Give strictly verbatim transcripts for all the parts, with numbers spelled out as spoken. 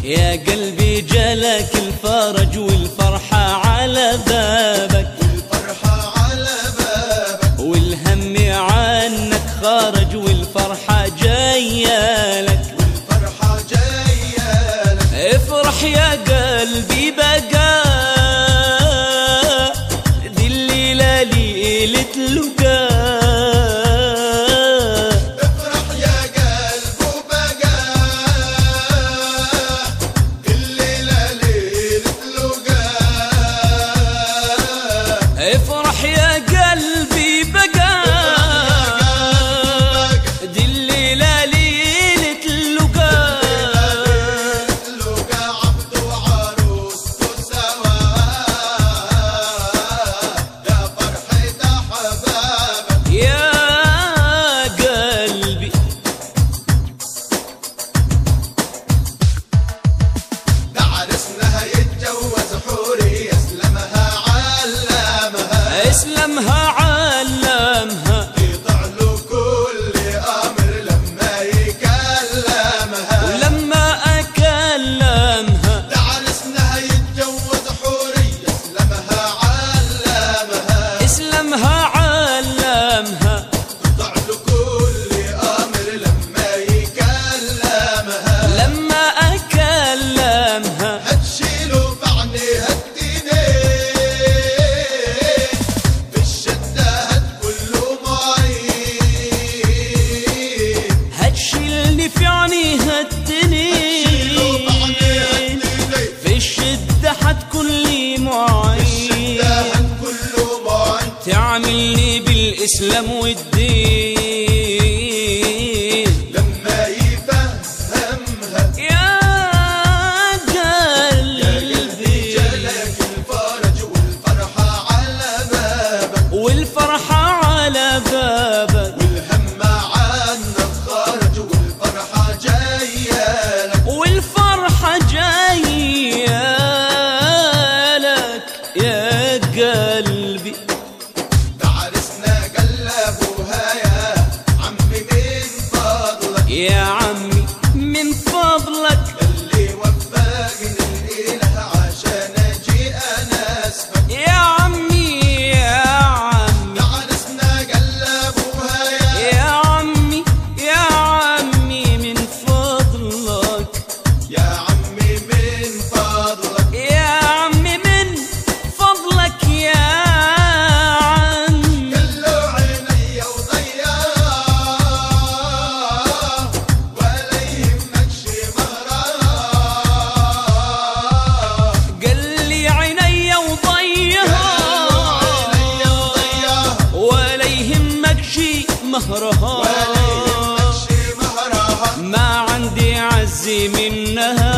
يا قلبي جالك الفرج والفرحة على بابك، والفرحة على بابك، والهم عنك خارج والفرحة جايالك، والفرحة جايالك. افرح يا قلبي بقى دي الليلة ليلة لقاء. افرح يا قلبي بقى دي الليلة ليلة اللقاء. اللقاء عبد وعروسته سوا يا فرحة أحبابك. يا قلبي ده عرسنا يتجوز حوري يسلمها اسلمها علمها، يطع له كل امر لما يكلمها، ولما اكلمها ده عرسنا يتجوز حوري يسلمها علمها، اسلمها علمها، يطع له كل امر لما يكلمها، لما اكلمها هتشيله بعينيها هتشيلني في عينيها التنين، في الشدة حتكون لي معين، تعاملني بالإسلام والدين لما يفهمها. يا قلبي جالك الفرج والفرحة على بابك، والفرحة على بابك، والهم عنك خارج والفرحة جايالك، والفرحة جايالك يا قلبي. ده عرسنا قلبوها يا عمي من فضلك، يا عمي من فضلك اللي وفقني الإله عشان أجي أناسبك. يا عمي يا عمي ده عرسنا قلبوها يا يا عمي يا عمي من فضلك، يا عمي من فضلك، يا عمي من فضلك يا عمي. قلوا عيني وضياه ولا يهمك شي مهراه، قال لي عيني وضيها ولا يهمك شي مهرها، ما عندي عزي منها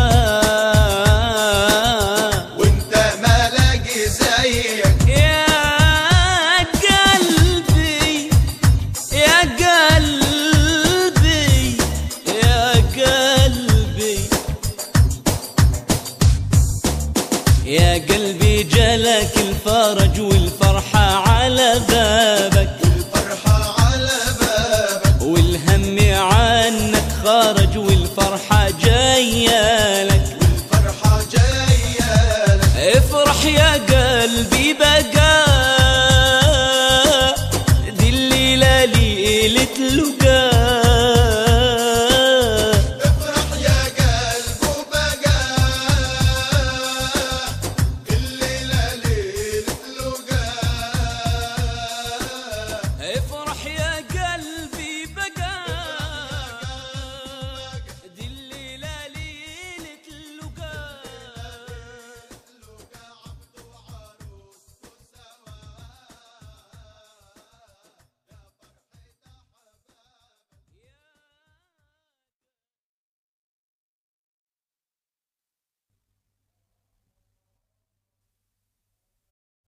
وانت ما لاقي زيك. يا قلبي يا قلبي يا قلبي. يا قلبي جالك الفرج